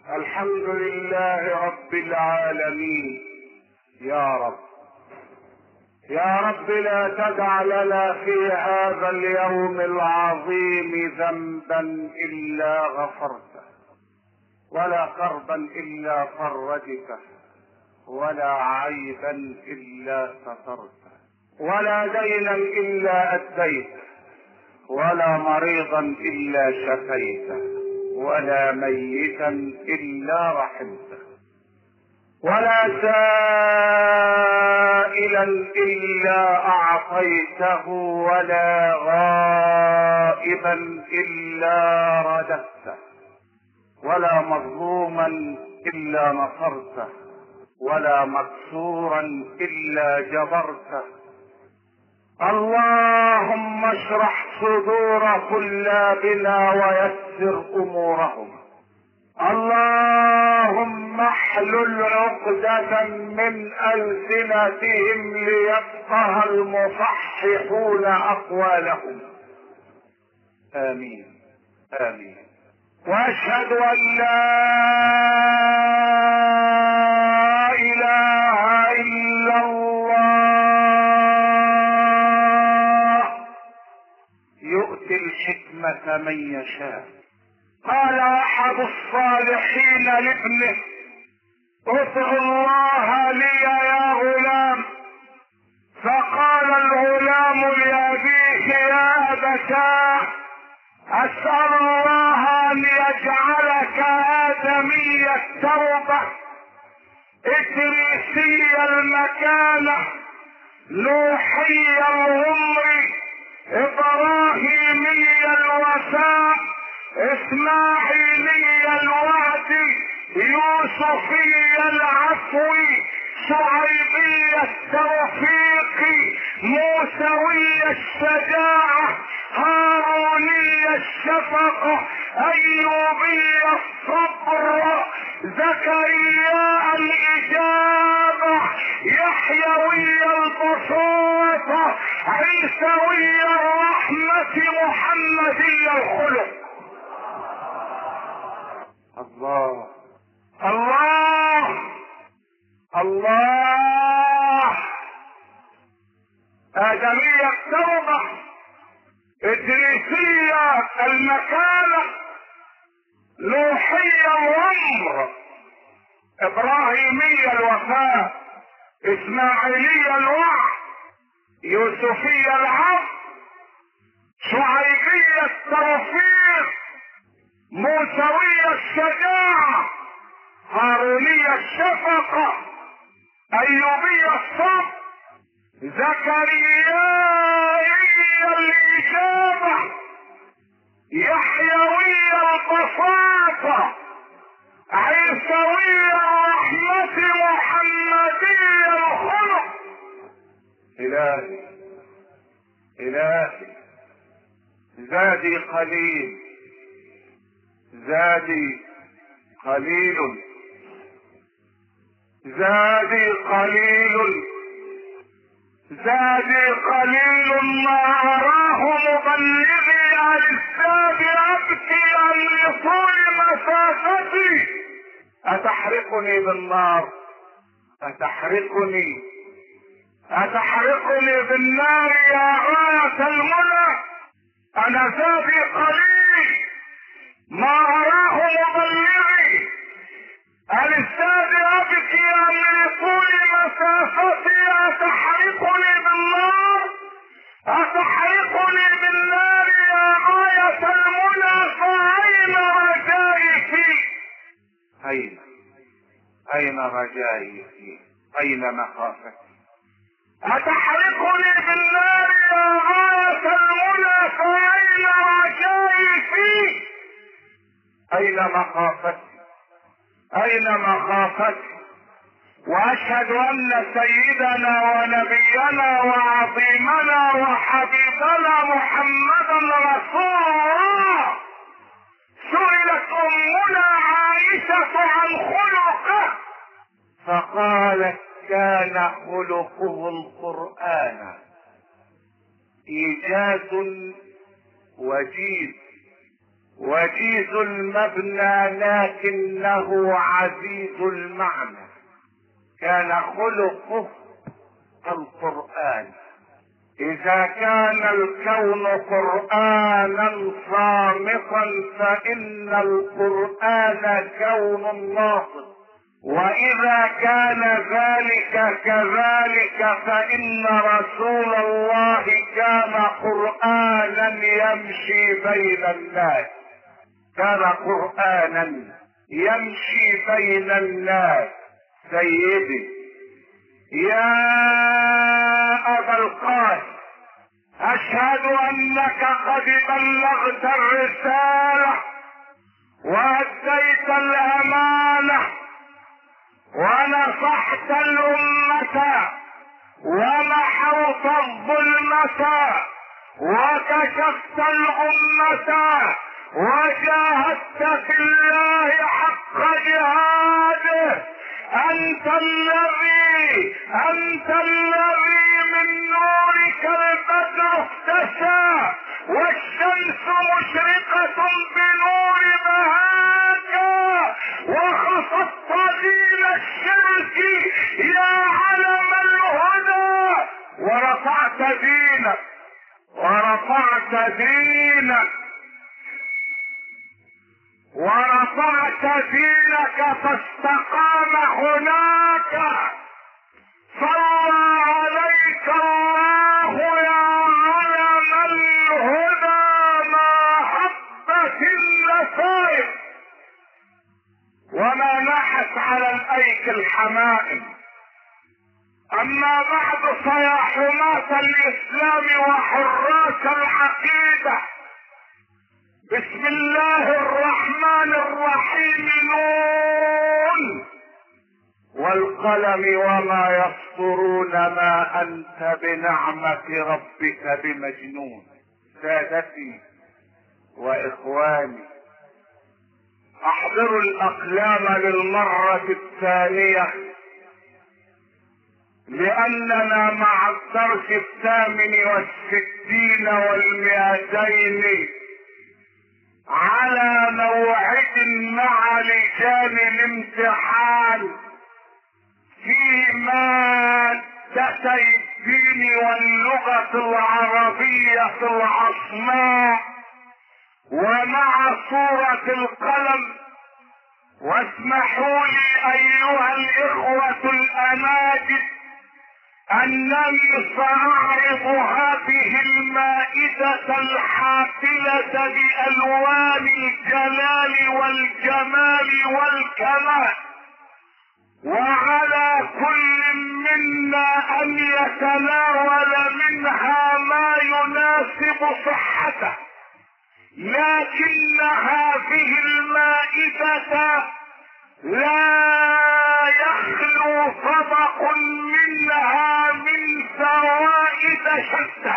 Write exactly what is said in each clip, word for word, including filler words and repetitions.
الحمد لله رب العالمين. يا رب يا رب لا تدع لنا في هذا اليوم العظيم ذنبا الا غفرته، ولا كربا الا فرجته، ولا عيبا الا سترته، ولا دينا الا اديته، ولا مريضا الا شفيته، ولا ميتا الا رحمته، ولا سائلا الا اعطيته، ولا غائبا الا رددته، ولا مظلوما الا نصرته، ولا مكسورا الا جبرته. اللهم اشرح صدور طلابنا ويسر امورهم. اللهم احلل عقدة من ألسنتهم ليفقه المصححون أقوالهم. آمين آمين. وأشهد أن لا إله إلا الله يؤتي الحكمة من يشاء. قال احد الصالحين لابنه: ادع الله لي يا غلام. فقال الغلام لابيه: يا ابتاه، اسال الله ان يجعلك ادمي التوبه، ادريسي المكانه، نوحي العمر، ابراهيمي الوفاء، اسماعيلي الوعد، يوسفي العفو، شعيبي التوفيق، موسوي الشجاعة، هاروني الشفقة، ايوبي الصبر، زكرياء الاجابة، يحيوي البساطة، عيسوي الرحمة، محمدي الخلق. الله الله الله. آدمية التوبة، إدريسية المكانة، نوحية العمر، إبراهيمية الوفاء، إسماعيلية الوعد، يوسفية العفو، شعيبية التوفيق، موسوية الشجاعة، هارونية الشفقة، ايوبية الصبر، زكريائي الاجابة، يحيوي البساطة، عيسوي الرحمة، محمدي الخلق. الهي الهي زادي قليل، زادي قليل، زادي قليل، زادي قليل، ما اراه مبلغي عن الزاد ابكي عن لطول مسافتي. اتحرقني بالنار، اتحرقني اتحرقني بالنار يا غاية المنى. انا زادي قليل، ما اراه مبلغي عن الزاد ابكي عن لطول مسافتي. اتحرقني بالنار، اتحرقني بالنار يا غاية المنى. فاين رجائي فيك؟ اين اين رجائي فيك؟ اين مخافتي؟ اتحرقني بالنار يا غاية المنى. فاين رجائي فيك؟ اين مخافتي؟ اين مخافتي؟ واشهد ان سيدنا ونبينا وعظيمنا وحبيبنا محمدا رسول الله سئلت امنا عائشة عن خلقه فقالت: كان خلقه القرآن. ايجاز وجيز وجيز المبنى لكنه عزيز المعنى. كان خلقه القرآن. إذا كان الكون قرآنا صامتا فإن القرآن كون ناطق، وإذا كان ذلك كذلك فإن رسول الله كان قرآنا يمشي بين الناس. كان قرآنا يمشي بين الناس. سيدي يا أبا القاسم، أشهد أنك قد بلغت الرسالة وأديت الأمانة ونصحت الأمة ومحوت الظلمة وكشفت الأمة وجاهدت في الله حق جهاده. أنت الذي أنت الذي من نورك البدر اختشى والشمس مشرقة بنور بهاك، وخفضت دين الشرك يا علم الهدى، ورفعت دينك ورفعت دينك ورفعت دينك فاستقام هناك. صلى عليك الله يا علم الهدى ما حبت النسائم وما نحت على الايك الحمائم. اما بعد فيا حماة الاسلام وحراس العقيدة، بسم الله الرحمن الرحيم. نون والقلم وما يسطرون ما انت بنعمة ربك بمجنون. سادتي واخواني، احضروا الاقلام للمرة الثانية، لاننا مع الدرس الثامن والستين والمئتين على موعد مع لجان الامتحان في مادتي الدين واللغة العربية العصماء ومع سورة القلم. واسمحوا لي ايها الاخوة الاماجد انني ساعرض هذه المائدة الحافلة بالوان الجلال والجمال والكمال، وعلى كل منا ان يتناول منها ما يناسب صحته. لكن هذه المائدة لا يخلو طبق منها من فوائد شتى،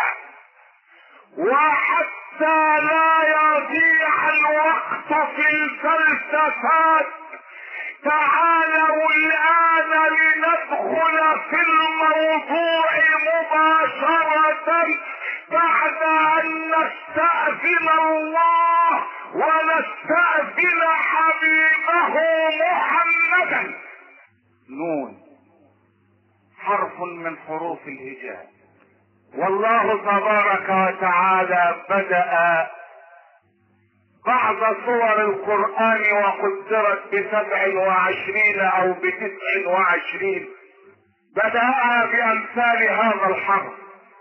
وحتى لا يضيع الوقت في الفلسفات تعالوا الآن لندخل في الموضوع مباشرة بعد أن نستأذن الله ونستأذن حبيبه محمدا. نون حرف من حروف الهجاء، والله تبارك وتعالى بدأ بعض صور القرآن وقدرت بسبع وعشرين او بتسع وعشرين، بدأها بأمثال هذا الحرف.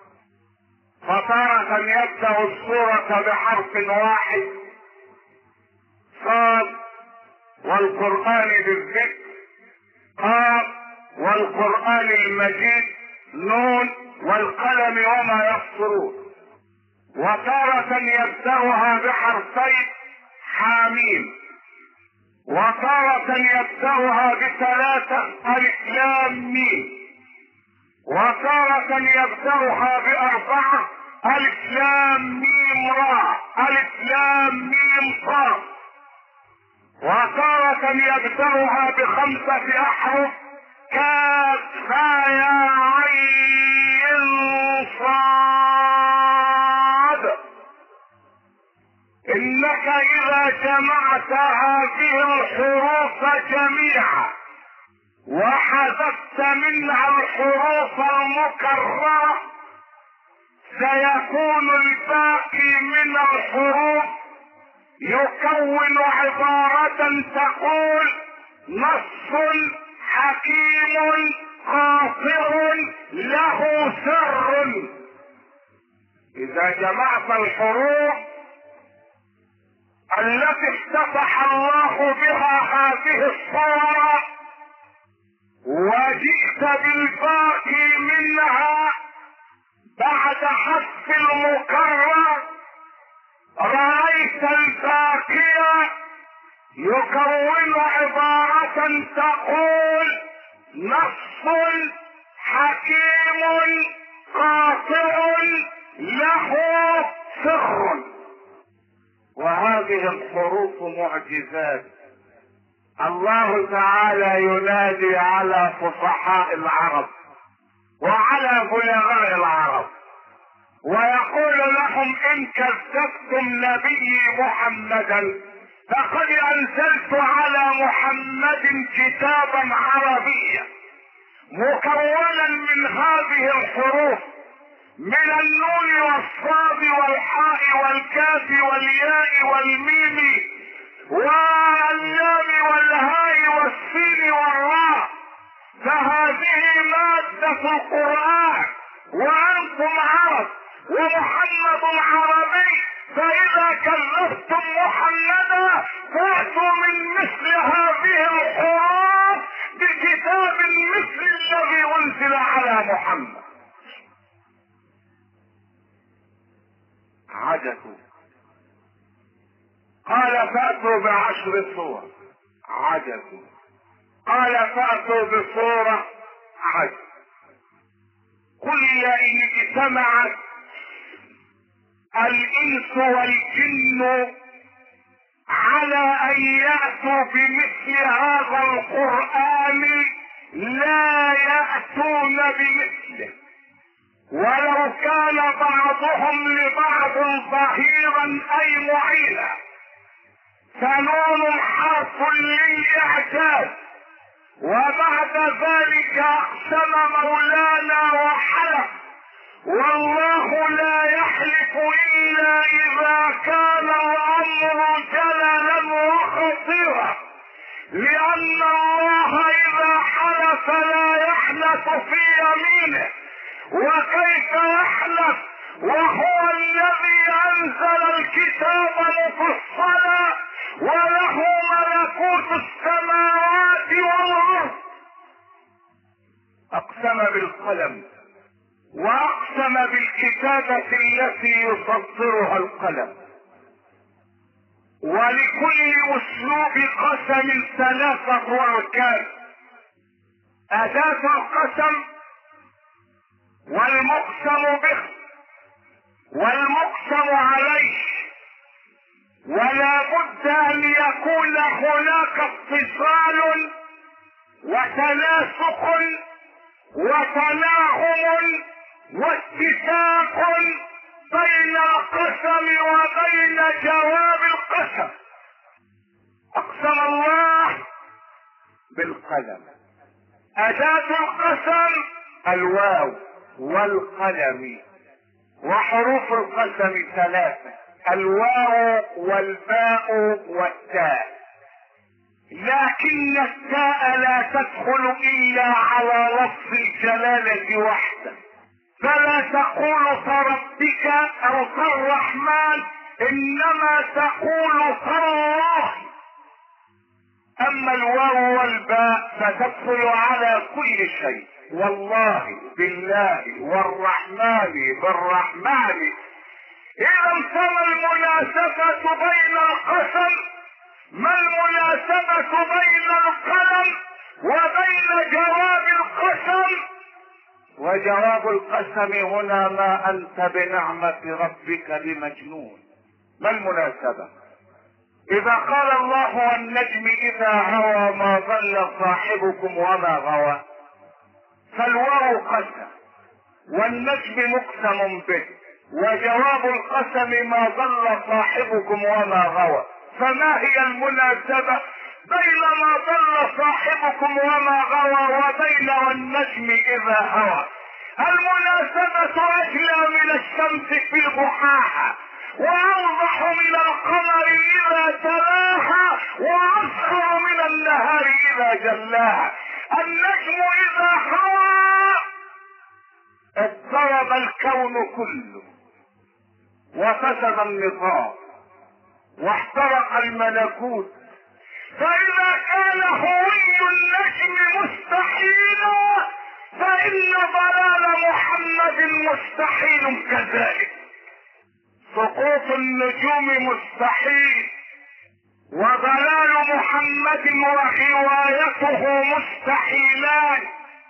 فتارة يبدأ السورة بحرف واحد صاد، والقرآن بالذكر قاف، والقرآن المجيد نون، والقلم وما يسطرون. وتارة يبدأها بحرفين حاميم، وتارة يبدأها بثلاثة ألف لام ميم، وتارة يبدأها بأربعة ألف لام ميم را ألف لام ميم صاد، وتارة يبدأها بخمسة أحرف كاف يا عين صاد. انك اذا جمعت هذه الحروف جميعا وحذفت منها الحروف المكررة سيكون الباقي من الحروف يكون عبارة تقول نص حكيم قاصر له سر. اذا جمعت الحروف التي افتتح الله بها هذه الصورة وجئت بالباقي منها بعد حذف المكرر رأيت الباقي يكون عبارة تقول نص حكيم قاصر له سر. وهذه الحروف معجزات. الله تعالى ينادي على فصحاء العرب وعلى بلغاء العرب ويقول لهم ان كذبتم نبي محمدا فقد انزلت على محمد كتابا عربيا مكونا من هذه الحروف من النون والصاد والحاء والكاف والياء والميم واللام والهاء والسين والراء. فهذه مادة القرآن وأنتم عرب ومحمد عربي، فإذا كذبتم محمدا فأتوا من مثل هذه الحروف بكتاب مثل الذي أنزل على محمد. عجزوا. قال فأتوا بعشر صور. عجزوا. قال فأتوا بصورة. عجز. قل إن اجتمعت الإنس والجن على أن يأتوا بمثل هذا القرآن لا يأتون بمثله ولو كان بعضهم لبعض ظهيرا أي معينا. فنون حرف للإعجاز. وبعد ذلك اقسم مولانا وحلف والله لا يحلف الا اذا كان الامر جللا وخطيرا، لان الله اذا حلف لا يحلف في يمينه. وكيف يحلف وهو الذي انزل الكتاب مفصلا وله ملكوت السماوات والارض. اقسم بالقلم واقسم بالكتابة التي يصدرها القلم. ولكل اسلوب قسم ثلاثة اركان: اداة القسم والمقسم به والمقسم عليه. ولا بد ان يكون هناك اتصال وتناسق وتناغم واتفاق بين القسم وبين جواب القسم. اقسم الله بالقلم. اداة القسم الواو والقلم. وحروف القسم ثلاثة: الواو والباء والتاء. لكن التاء لا تدخل الا على لفظ الجلالة وحده، فلا تقول فربك او كالرحمن، انما تقول كالله. اما الواو والباء فتدخل على كل شيء: والله، بالله، والرحمن، بالرحمن. اذا فما المناسبة بين القسم؟ ما المناسبة بين القلم وبين جواب القسم؟ وجواب القسم هنا: ما انت بنعمة ربك بمجنون. ما المناسبة؟ اذا قال الله: والنجم اذا هوى ما ضل صاحبكم وما غوى، فالواو قسم والنجم مقسم به وجواب القسم ما ضل صاحبكم وما غوى. فما هي المناسبة بين ما ضل صاحبكم وما غوى وبين والنجم اذا هوى؟ المناسبة اجلى من الشمس في ضحاها، واوضح من القمر اذا تلاها، واصغر من النهار اذا جلاها. النجم اذا هوى اضطرب الكون كله وفسد النظام واحترق الملكوت. فاذا كان هوي النجم مستحيلا فان ضلال محمد مستحيل كذلك. سقوط النجوم مستحيل، وضلال محمد وغوايته مستحيلان.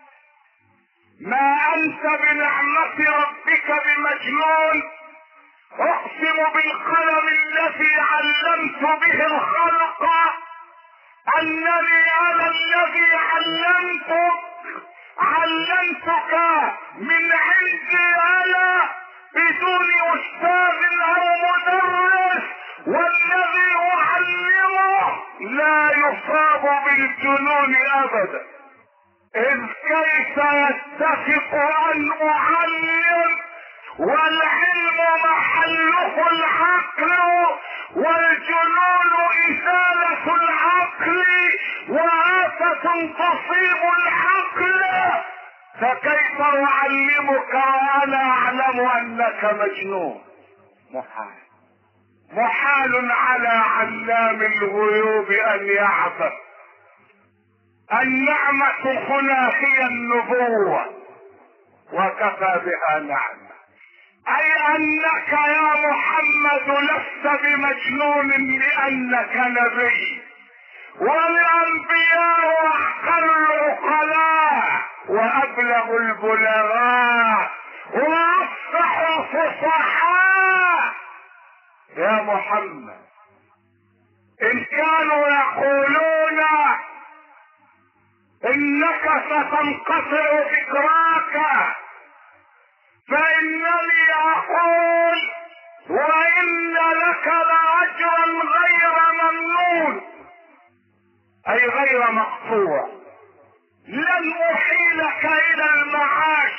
ما انت بنعمة ربك بمجنون. اقسم بالقلم الذي علمت به الخلق انني انا الذي علمتك علمتك من عندي انا بدون استاذ او مدرس، والذي اعلمه لا يصاب بالجنون ابدا. اذ كيف يتفق ان اعلم والعلم محله العقل، والجنون ازالة العقل وآفة تصيب العقل، فكيف اعلمك وانا اعلم انك مجنون؟ محال محال على علام الغيوب ان يعبث. النعمة هنا هي النبوة وكفى بها نعمة، اي انك يا محمد لست بمجنون لانك نبي، والانبياء احقر العقلاء وابلغ البلغاء وافصح الفصحاء. يا محمد ان كانوا يقولون انك ستنقطع ذكراك فانني اقول وان لك لاجرا غير ممنون، اي غير مقطوع. لن احيلك الى المعاش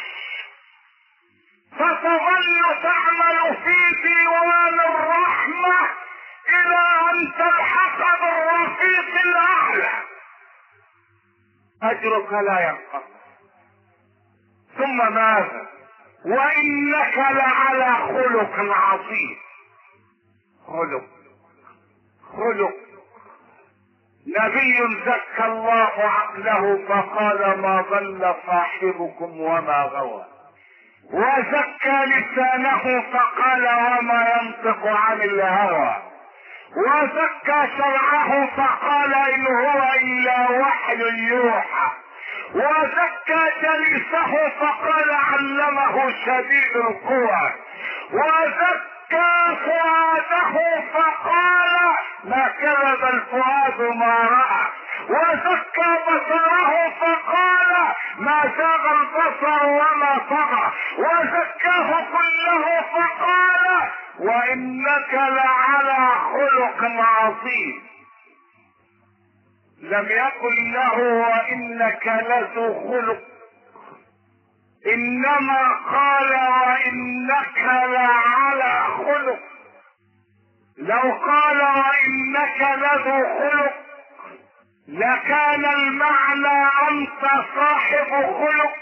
فتظل تعمل في ديوان الرحمة الى ان تلحق بالرفيق الاعلى. اجرك لا ينقطع. ثم ماذا؟ وانك لعلى خلق عظيم. خلق خلق نبي زكى الله عقله فقال ما ضل صاحبكم وما غوى، وزكى لسانه فقال وما ينطق عن الهوى، وزكى شرعه فقال ان هو الا وحي يوحى، وزكى جليسه فقال علمه شديد القوى، وزكى فؤاده فقال ما كذب الفؤاد ما رأى، وزكى بصره فقال ما زاغ البصر وما طغى، وزكاه كله فقال وانك لعلى خلق عظيم. لم يقل له وانك لذو خلق، انما قال وانك لعلى خلق. لو قال وانك لذو خلق لكان المعنى انت صاحب خلق،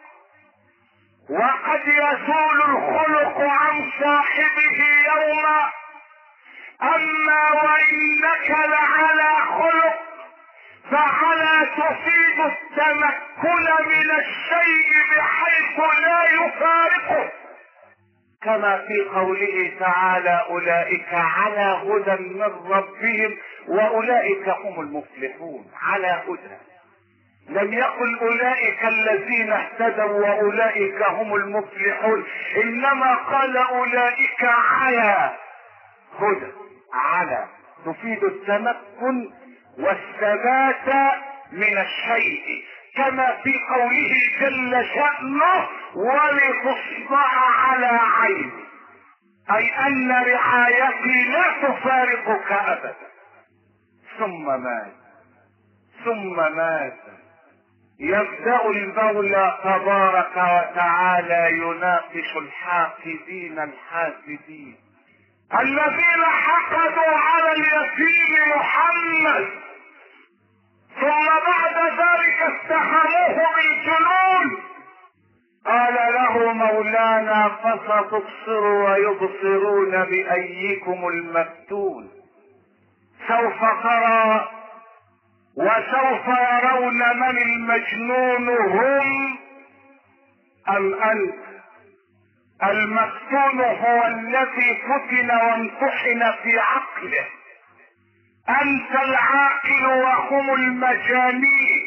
وقد يزول الخلق عن صاحبه يوما. اما وانك لعلى خلق فعلى تفيد التمكن من الشيء بحيث لا يفارقه، كما في قوله تعالى اولئك على هدى من ربهم واولئك هم المفلحون. على هدى، لم يقل اولئك الذين اهتدوا واولئك هم المفلحون، انما قال اولئك على هدى. على تفيد التمكن والثبات من الشيء، كما في قوله جل شأنه ولتصبح على عيني. اي ان رعايتي لا تفارقك ابدا. ثم مات ثم مات. يبدأ المولى تبارك وتعالى يناقش الحاقدين الحاسدين الذين حقدوا على اليتيم محمد، ثم بعد ذلك اتهموه بالجنون. قال له مولانا فستبصر ويبصرون بأيكم المفتون، سوف ترى وسوف يرون من المجنون هم ام انت. المفتون هو الذي فتن وامتحن في عقله، انت العاقل وهم المجانين.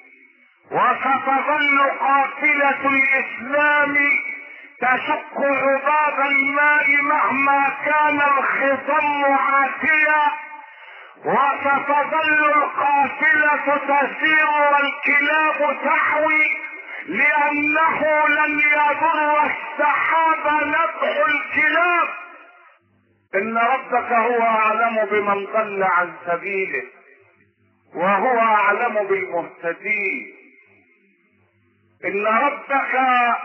وستظل قافلة الاسلام تشق عباب الماء مهما كان الخصم عاتيا، وستظل القافلة تسير والكلاب تحوي، لأنه لن يضر السحاب نبح الكلاب. إن ربك هو أعلم بمن ضل عن سبيله وهو أعلم بالمهتدين. إن ربك،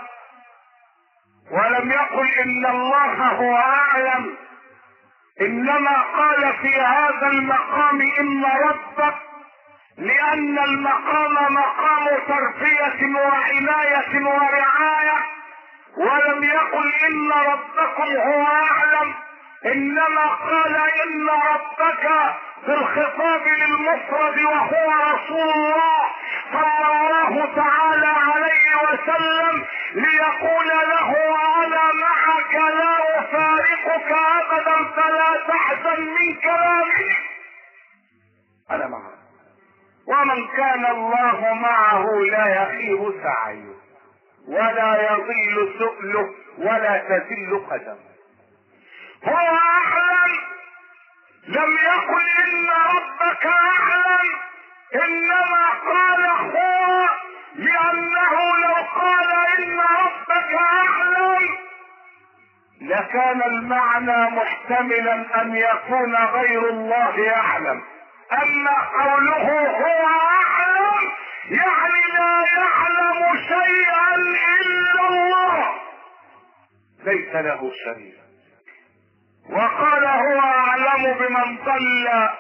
ولم يقل إن الله هو أعلم، انما قال في هذا المقام ان ربك، لان المقام مقام تربية وعناية ورعاية. ولم يقل ان ربكم هو اعلم، انما قال ان ربك في الخطاب للمفرد وهو رسول الله صلى الله تعالى عليه وسلم، ليقول له انا معك لا افارقك ابدا فلا تحزن من كلامي، انا معك. ومن كان الله معه لا يخيب سعيه ولا يضل سؤله ولا تزل قدمه. هو اعلم، لم يقل ان ربك اعلم، انما قال هو، لانه لو قال ان ربك اعلم لكان المعنى محتملا ان يكون غير الله يعلم. اما قوله هو اعلم يعني لا يعلم شيئا الا الله، ليس له شريك. وقال هو اعلم بمن ضل،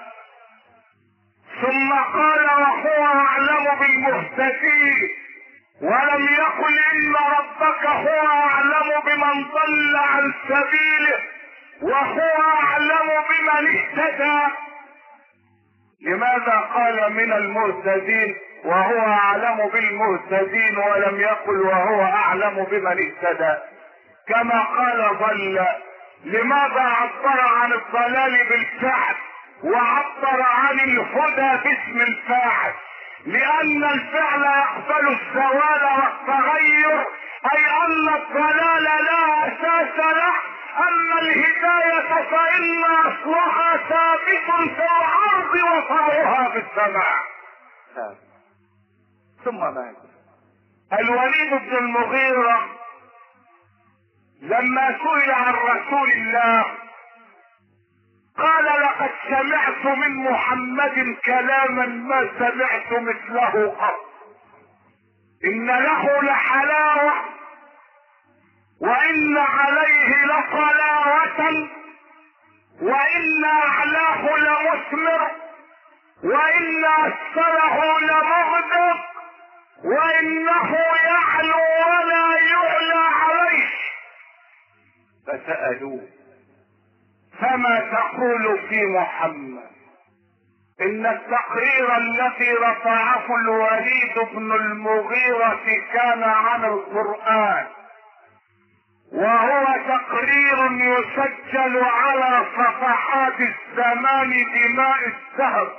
ثم قال وهو اعلم بالمهتدين، ولم يقل ان ربك هو اعلم بمن ضل عن سبيله وهو اعلم بمن اهتدى. لماذا قال من المهتدين وهو اعلم بالمهتدين ولم يقل وهو اعلم بمن اهتدى؟ كما قال ضل، لماذا عبر عن الضلال بالفعل وعبر عن الهدى باسم الفاعل؟ لان الفعل يقبل الزوال والتغير، اي ان الضلال لا اساس له، اما الهداية فان اصلها ثابت في الارض وفرعها في السماء. ثم ماذا؟ الوليد بن المغيرة لما سئل عن رسول الله قال لقد سمعت من محمد كلاما ما سمعت مثله قط، ان له لحلاوة وان عليه لطلاوة وان اعلاه لمثمر وان اسفله لمغدق وانه يعلو ولا يعلى عليه. فسألوه فما تقول في محمد؟ ان التقرير الذي رفعه الوليد بن المغيرة كان عن القرآن، وهو تقرير يسجل على صفحات الزمان بماء الذهب،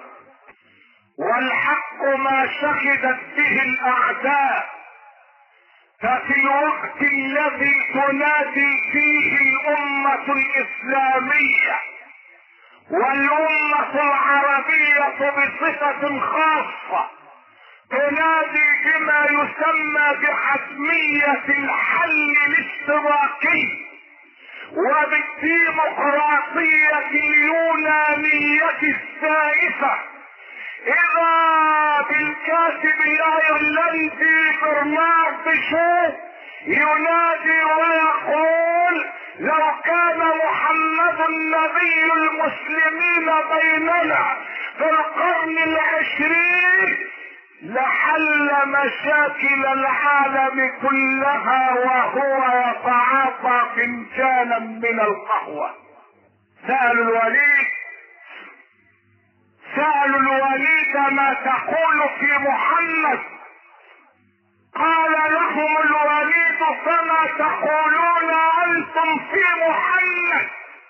والحق ما شهدت به الاعداء. ففي الوقت الذي تنادي فيه الامة الاسلامية والامة العربية بصفة خاصة تنادي بما يسمى بحتمية الحل الاشتراكي وبالديمقراطية اليونانية السائفة، إذا بالكاتب الأيرلندي برنارد شو ينادي ويقول: لو كان محمد نبي المسلمين بيننا في القرن العشرين لحل مشاكل العالم كلها وهو يتعاطى فنجانا من القهوة. سألوا الوليد سألوا الوليد ما تقول في محمد؟ قال لهم الوليد: فما تقولون أنتم في محمد؟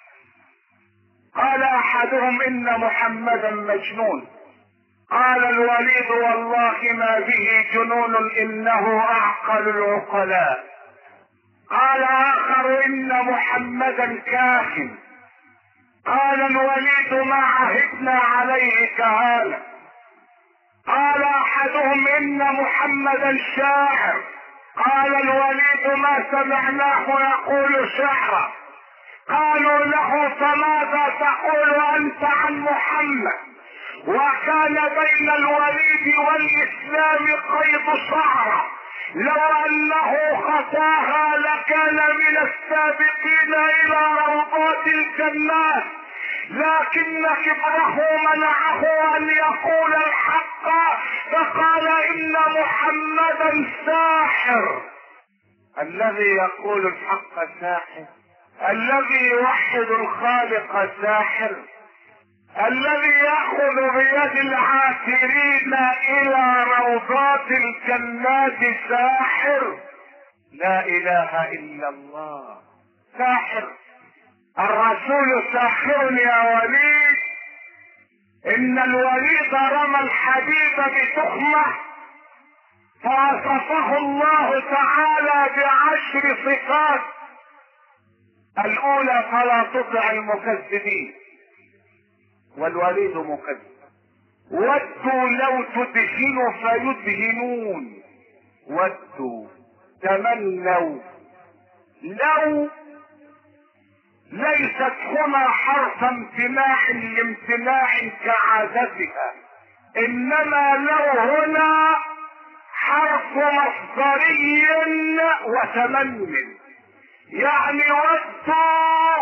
قال أحدهم: إن محمدا مجنون. قال الوليد: والله ما به جنون، إنه أعقل العقلاء. قال آخر: إن محمدا كاهن. قال الوليد: ما عهدنا عليه كهانة. قال احدهم: ان محمدا شاعر. قال الوليد: ما سمعناه يقول شعرا. قالوا له: فماذا تقول انت عن محمد؟ وكان بين الوليد والاسلام قيد شعره، لو انه خطاها لكان من السابقين الى روضات الجنات، لكن كبره منعه ان يقول الحق، فقال: ان محمدا ساحر. الذي يقول الحق ساحر، الذي يوحد الخالق ساحر، الذي يأخذ بيد العاثرين الى روضات الجنات ساحر. لا اله الا الله. ساحر. الرسول ساحر يا وليد. ان الوليد رمى الحديد بتخمة فوصفه الله تعالى بعشر صفات. الاولى: فلا تطع المكذبين. والوليد مكذب. ودوا لو تدهنوا فيدهنون. ودوا، تمنوا. لو ليست هنا حرف امتناع لامتناع كعادتها، انما لو هنا حرف مصدري وتمن، يعني ودوا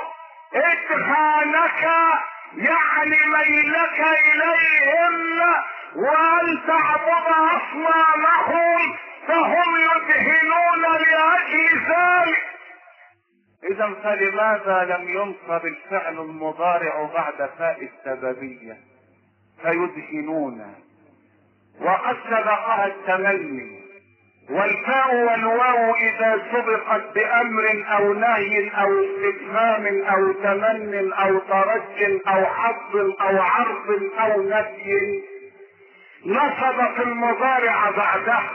ادهانك، يعني ميلك اليهم وان تعبد اصنامهم، فهم يدهنون لاجل ذلك. اذا فلماذا لم ينصب الفعل المضارع بعد فاء السببية؟ فيدهنون، وقد سبقها التمني. والفاء والواو اذا سبقت بامر او نهي او استفهام او تمن او ترج او حظ او عرض او نفي نصبت المضارع بعدها.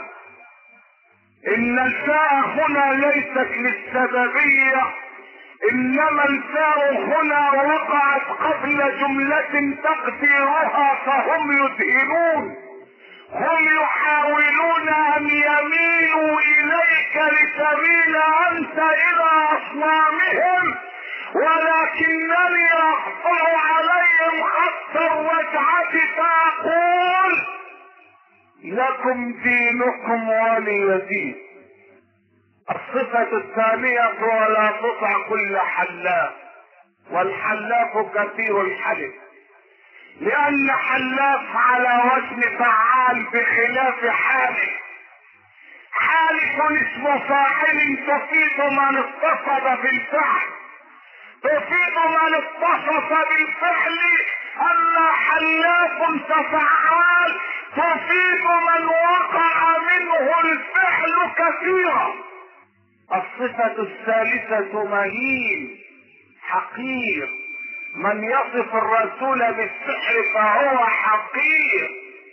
ان الفاء هنا ليست للسببية، انما الفاء هنا وقعت قبل جملة تقديرها فهم يدهنون. هم يحاولون ان يميلوا اليك لتميل انت الى اصنامهم، ولكنني اقطع عليهم خط الرجعة فاقول: لكم دينكم ولي دين. الصفة الثانية: ولا تطع كل حلاف. والحلاف كثير الحلف، لان حلاف على وزن فعال بخلاف حالف. حالف اسم فاعل تفيد من اتصف بالفعل، تفيد من اتصف بالفعل. اما حلاف كفعال تفيد من وقع منه الفعل كثيرا. الصفة الثالثة: مهين حقير. من يصف الرسول بالسحر فهو حقير.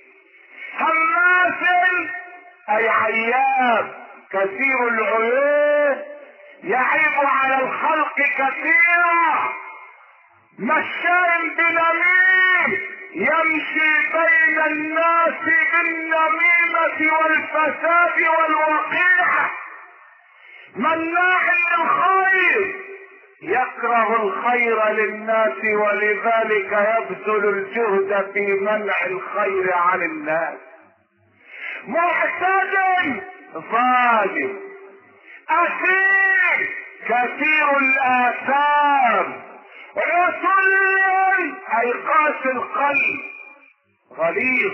هماس اي عياب، كثير العيوب، يعيب على الخلق كثيرا. مشاء بنميم، يمشي بين الناس بالنميمة والفساد والوقيعة. مناع للخير، يكره الخير للناس ولذلك يبذل الجهد في منع الخير عن الناس. معتد ظالم أثيم كثير الآثام عتل أي قاسي القلب غليظ،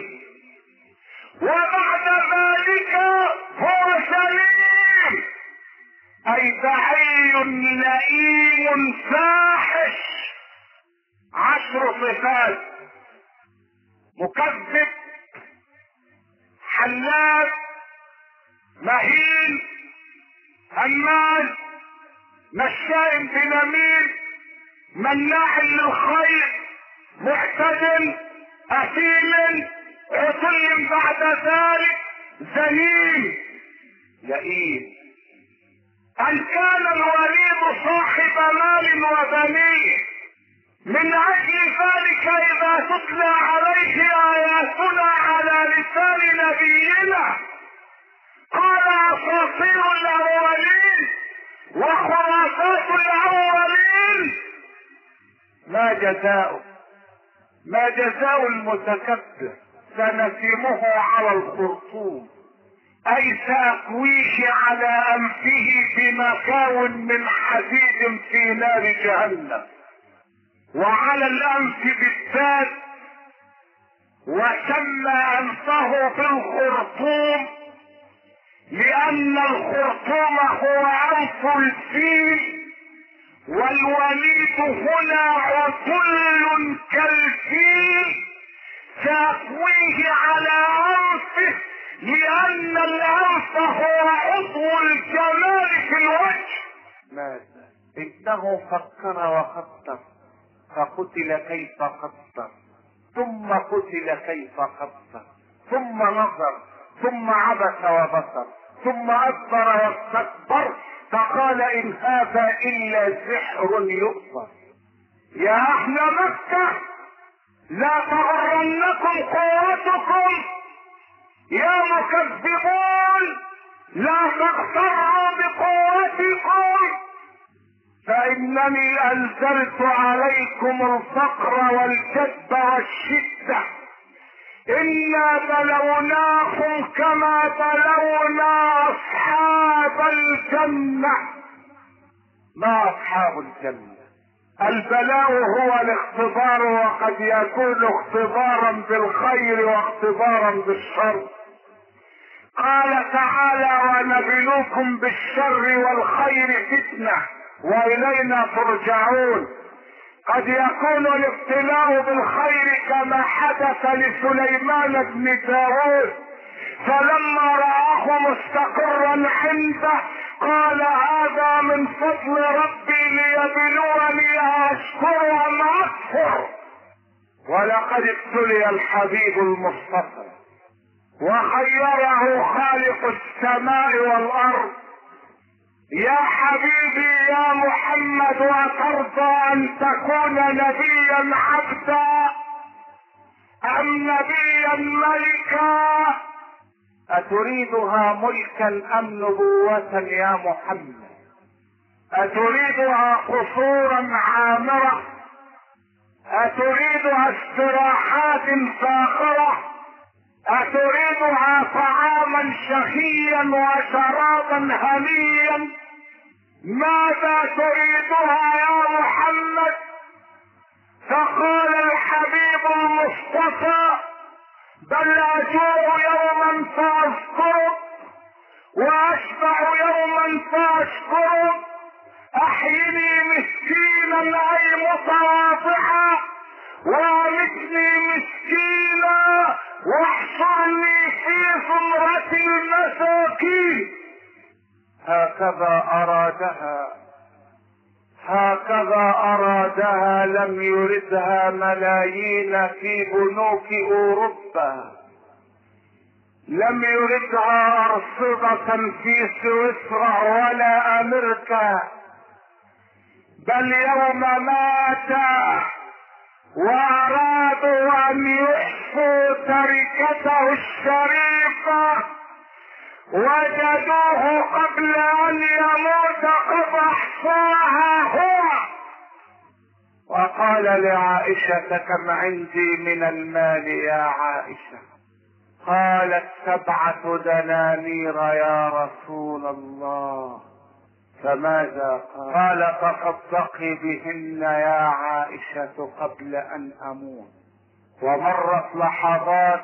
وبعد ذلك هو سليم أي دعي لئيم فاحش. عشر صفات: مكذب، حلاف، مهين، هماز، مشاء بنميم، مناع للخير، معتدل، اثيم، عتل بعد ذلك، ذليل، لئيم. ان كان الوليد صاحب مال وبنين، من اجل ذلك اذا تتلى عليه اياتنا على لسان نبينا قال اساطير الاولين وخرافات الاولين. ما جزاؤه؟ ما جزاء المتكبر؟ سنسمه على الخرطوم، اي ساكويه على انفه بمكاو من حديد في نار جهنم، وعلى الانف بالذات، وسمى انفه بالخرطوم لان الخرطوم هو انف الفيل، والوليد هنا عتل كالفيل ساقويه على انفه لان الانف هو عضو الجمال في الوجه. ماذا؟ انه فكر وخطر فقتل كيف خطر، ثم قتل كيف خطر، ثم نظر، ثم عبس وبصر، ثم ادبر واستكبر فقال ان هذا الا سحر يؤثر. يا اهل مكة لا تغرنكم قوتكم، يا مكذبون لا تغتروا بقوتكم، فانني انزلت عليكم الفقر والكد والشدة. انا بلوناكم كما بلونا اصحاب الجنة. ما اصحاب الجنة؟ البلاء هو الاختبار، وقد يكون اختبارا بالخير واختبارا بالشر. قال تعالى ونبلوكم بالشر والخير فتنة والينا ترجعون. قد يكون الابتلاء بالخير كما حدث لسليمان بن داود، فلما رآه مستقرا عنده قال هذا من فضل ربي ليبلوني أشكر أم أكفر. ولقد ابتلي الحبيب المصطفى وخيره خالق السماء والأرض. يا حبيبي يا محمد أترضى أن تكون نبيا عبدا أم نبيا ملكا؟ أتريدها ملكا أم نبوة يا محمد؟ أتريدها قصورا عامرة؟ أتريدها استراحات فاخرة؟ أتريدها طعاما شهيا وشرابا هنيا؟ ماذا تريدها يا محمد؟ فقال الحبيب المصطفى بل أجوع يوما فأذكرك وأشبع يوما فأشكرك. أحيني مسكينا أي متواضعا وامتني مسكينا واحشرني في زمرة المساكين. هكذا أرادها، هكذا أرادها، لم يردها ملايين في بنوك أوروبا، لم يردها أرصدة في سويسرا ولا أمريكا، بل يوم مات وأرادوا أن يحصوا تركته الشريفة وجدوه قبل أن يموت قد أحصاها هو. فقال لعائشة كم عندي من المال يا عائشة؟ قالت سبعة دنانير يا رسول الله. فماذا قال؟ قال تصدقي بهن يا عائشة قبل ان اموت. ومرت لحظات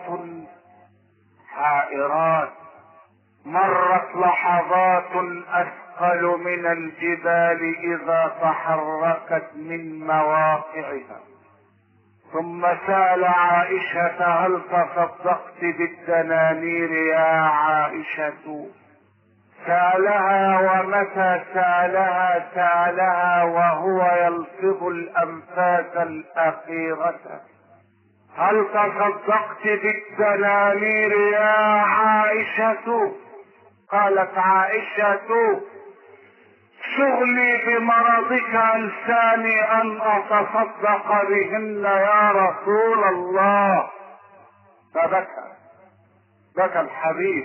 حائرات، مرت لحظات اثقل من الجبال اذا تحركت من مواقعها. ثم سأل عائشة هل تصدقت بالدنانير يا عائشة؟ سألها، ومتى سألها؟ سألها وهو يلفظ الأنفاس الأخيرة. هل تصدقت بالدنانير يا عائشة؟ قالت عائشة شغلي بمرضك أنساني أن أتصدق بهن يا رسول الله. فبكى، بكى الحبيب،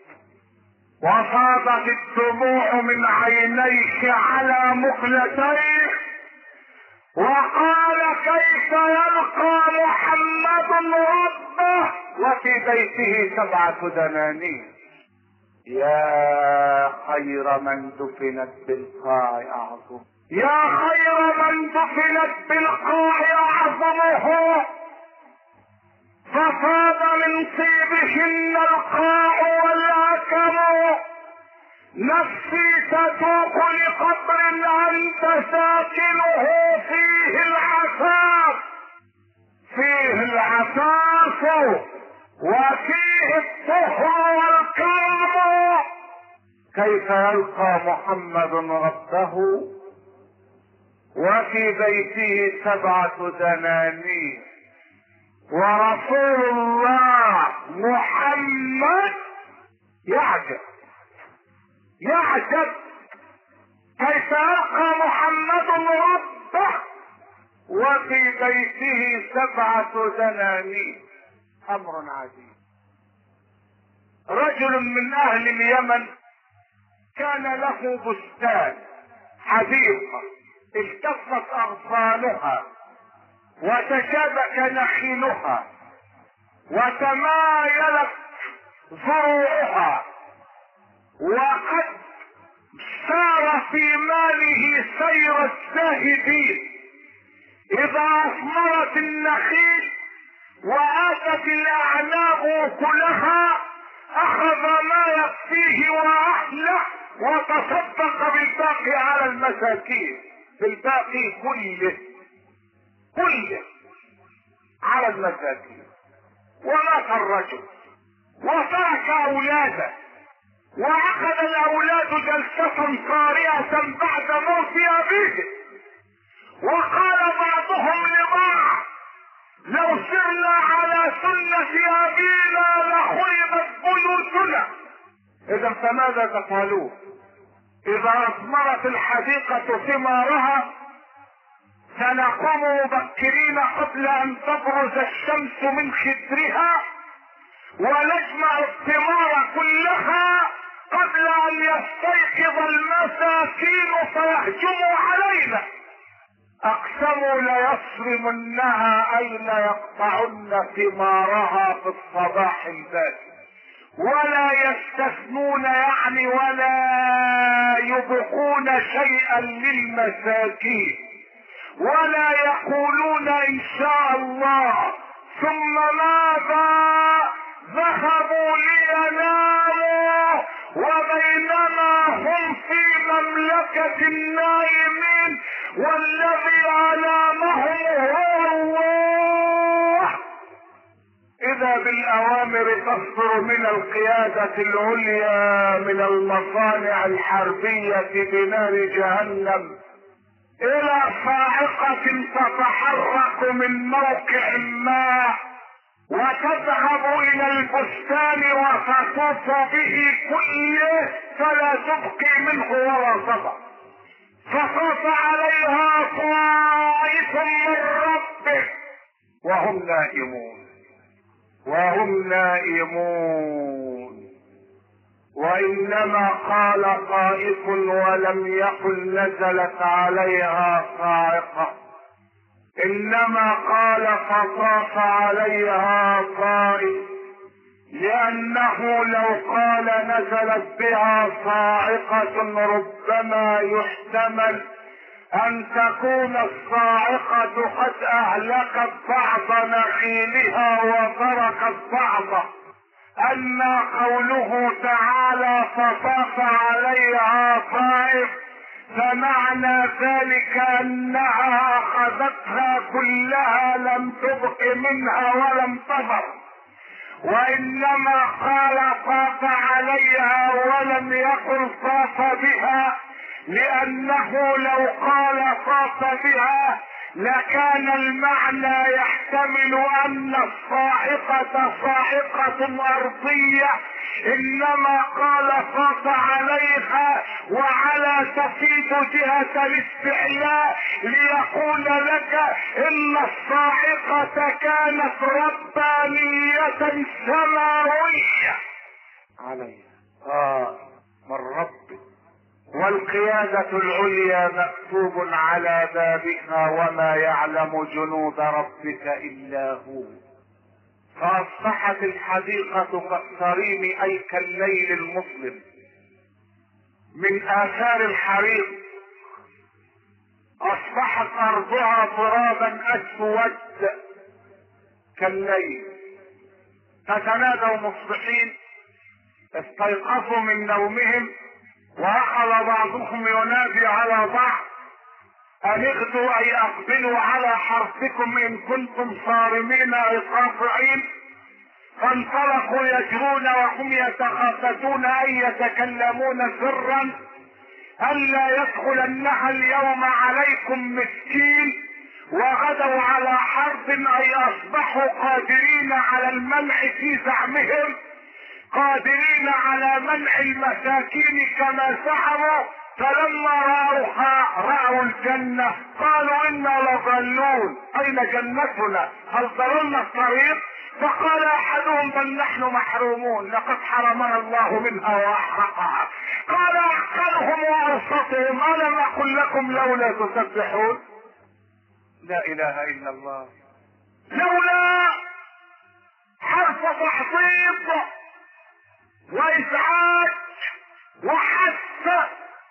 وفاضت الدموع من عينيه على مقلتيه، وقال كيف يلقى محمد ربه وفي بيته سبعة دنانير؟ يا خير من دفنت بالقاع اعظم، يا خير من دفنت بالقاع اعظمه، ففاض من طيبهن القاع والاكم. نفسي تتوق لقبر انت ساكنه فيه العفاف، فيه العفاف وفيه الطهر والكرم. كيف يلقى محمد ربه وفي بيته سبعة دنانير ورسول الله محمد يعجب، يعجب كيف يلقى محمد ربه وفي بيته سبعة دنانير. امر عجيب. رجل من اهل اليمن كان له بستان، حديقة التفت اغصانها وتشابك نخيلها وتمايلت زروعها، وقد سار في ماله سير الزاهدين. اذا اثمرت النخيل واتت الاعناب كلها اخذ ما يكفيه واهله وتصدق بالباقي على المساكين، بالباقي كله كله على المساكين. ومات الرجل وترك اولاده، واخذ الاولاد جلسة صارئة بعد موت ابيه، وقال بعضهم لبعض لو سرنا على سنة ابينا لخربت بيوتنا. اذا فماذا تفعلون؟ اذا اثمرت الحديقة ثمارها سنقوم مبكرين قبل ان تبرز الشمس من خدرها ونجمع الثمار كلها قبل ان يستيقظ المساكين فيهجموا علينا. اقسموا ليصرمنها اين يقطعن ثمارها في الصباح الباكر، ولا يستثنون يعني ولا يبقون شيئا للمساكين، ولا يقولون ان شاء الله. ثم ماذا؟ ذهبوا ليناموا وبينما هم في مملكة النائمين والذي علامهم هو الله. اذا بالاوامر تصدر من القيادة العليا من المصانع الحربية بنار جهنم الى صاعقة تتحرك من موقع ما وتذهب الى البستان وتطوف به كله فلا تبقي منه ولا تضع. فطاف عليها طائف من ربه وهم نائمون، وهم نائمون. وانما قال طائف ولم يقل نزلت عليها صاعقة، انما قال فطاف عليها طائف، لانه لو قال نزلت بها صاعقة ربما يحتمل ان تكون الصاعقة قد اهلكت بعض نخيلها وتركت بعضه. اما قوله تعالى فطاف عليها طائف فمعنى ذلك انها اخذتها كلها لم تبق منها ولم تضر، وانما قال طاف عليها ولم يقل طاف بها، لانه لو قال طاف بها لكان المعنى يحتمل ان الصاعقة صاعقة ارضية، انما قال طاف عليها وعلى تفيد جهة الاستعلاء ليقول لك ان الصاعقة كانت ربانية سماوية عليها اه من ربك، والقيادة العليا مكتوب على بابها وما يعلم جنود ربك الا هو. فاصبحت الحديقة كالصريم اي كالليل المظلم. من اثار الحريق اصبحت ارضها ترابا اسود كالليل. فتنادوا مصبحين استيقظوا من نومهم واخذ بعضهم ينادي على بعض ان اغدوا اي اقبلوا على حرثكم ان كنتم صارمين اي قاطعين. فانطلقوا يجرون وهم يتخافتون اي يتكلمون سرا الا يدخلنها اليوم عليكم مسكين، وغدوا على حرب اي اصبحوا قادرين على المنع في زعمهم، قادرين على منع المساكين كما زعموا. فلما رأوها رأوا الجنة قالوا انا لضالون، اين جنتنا؟ هل ضللنا الطريق؟ فقال احدهم بل نحن محرومون، لقد حرمنا الله منها واحرقها. قال اعقلهم واوسطهم الم اقل لكم لولا تسبحون؟ لا اله الا الله. لولا حرف تحضيض وازعاج وحث،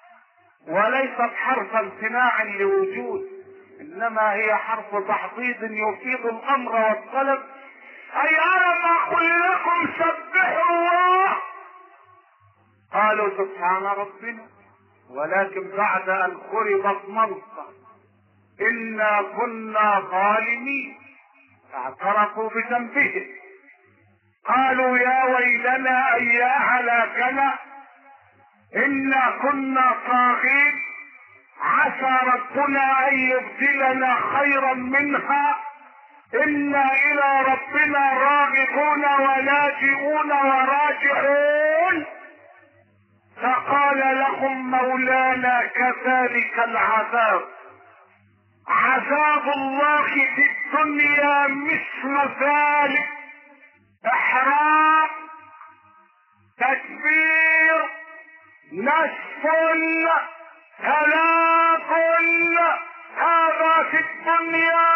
وليست حرف امتناع لوجود، انما هي حرف تحضيض يفيد الامر والطلب. اي الم اقل لكم سبحوا الله؟ قالوا سبحان ربنا، ولكن بعد ان خربت منصة انا كنا ظالمين فاعترفوا بذنبهم. قالوا يا ويلنا اي يا هلاكنا انا كنا طاغين، عسى ربنا ان يبدلنا خيرا منها انا الى ربنا راغبون ولاجئون وراجعون. فقال لهم مولانا كذلك العذاب، عذاب الله في الدنيا مثل ذلك، احراق، تكبير، نسف، هلاك، هذا في الدنيا،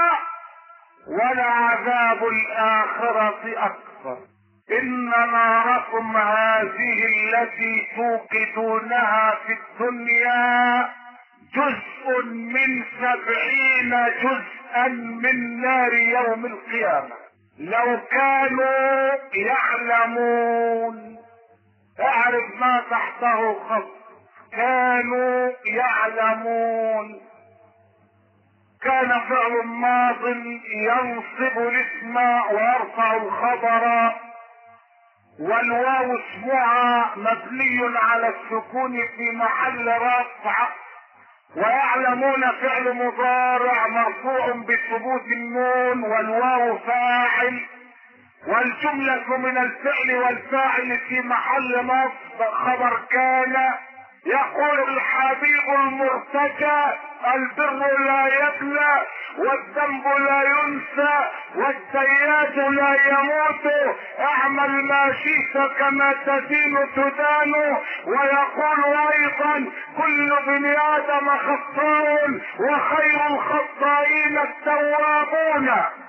ولعذاب الاخرة اكبر. ان ناركم هذه التي توقدونها في الدنيا جزء من سبعين جزءا من نار يوم القيامة. لو كانوا يعلمون، اعرف ما تحته خط، كانوا يعلمون. كان فعل ماض ينصب الاسم ويرفع الخبر، والواو اسمها مبني على السكون في محل رفع، ويعلمون فعل مضارع مرفوع بثبوت النون والواو فاعل، والجملة من الفعل والفاعل في محل نصب خبر كان. يقول الحبيب المرتجى البر لا يبلى والذنب لا ينسى والسيئات لا يموت. اعمل ما شئت كما تدين تدان. ويقول ايضا كل ابن ادم خطاء وخير الخطائين التوابون.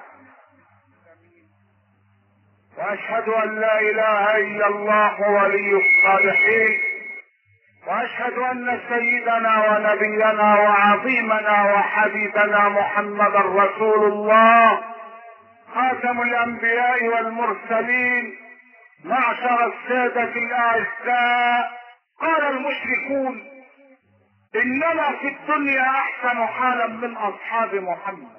واشهد ان لا اله الا الله ولي الصالحين، واشهد ان سيدنا ونبينا وعظيمنا وحبيبنا محمدا رسول الله خاتم الانبياء والمرسلين. معشر السادة الاعزاء، قال المشركون اننا في الدنيا احسن حالا من اصحاب محمد،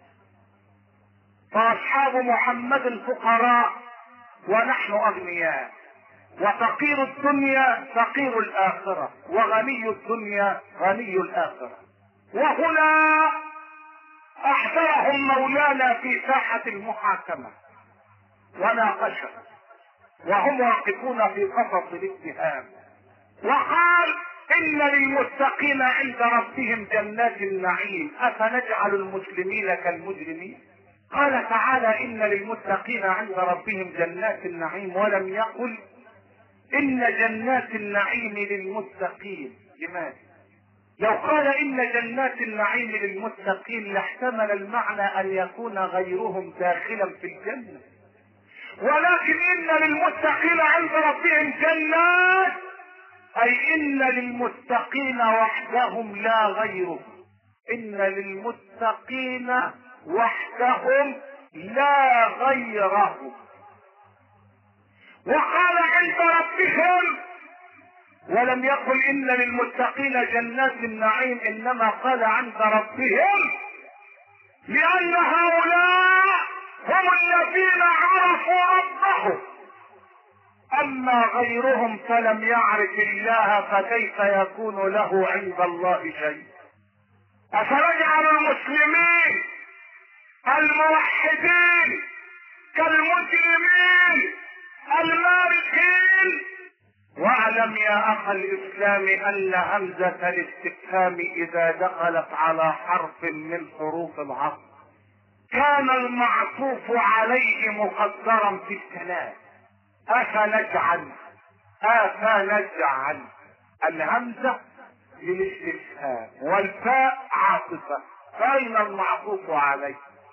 فاصحاب محمد فقراء ونحن اغنياء، وفقير الدنيا فقير الاخرة، وغني الدنيا غني الاخرة. وهنا احضرهم مولانا في ساحة المحاكمة وناقشهم وهم واقفون في قفص الاتهام، وقال ان للمتقين عند ربهم جنات النعيم افنجعل المسلمين كالمجرمين. قال تعالى ان للمتقين عند ربهم جنات النعيم، ولم يقل ان جنات النعيم للمتقين. لماذا؟ لو قال ان جنات النعيم للمتقين لاحتمل المعنى ان يكون غيرهم داخلا في الجنة، ولكن ان للمتقين عند ربهم جنات اي ان للمتقين وحدهم لا غيرهم. ان للمتقين وحدهم لا غيرهم. وقال عند ربهم، ولم يقل ان للمتقين جنات النعيم، انما قال عند ربهم، لان هؤلاء هم الذين عرفوا ربهم، اما غيرهم فلم يعرف الله، فكيف يكون له عند الله شيء؟ افنجعل المسلمين الموحدين كالمجرمين المارقين؟ واعلم يا اخ الاسلام ان همزة الاستفهام اذا دخلت على حرف من حروف العطف كان المعطوف عليه مقدرا في الكلام. افنجعل افنجعل الهمزة للاستفهام والفاء عاطفة، فاين المعطوف عليه؟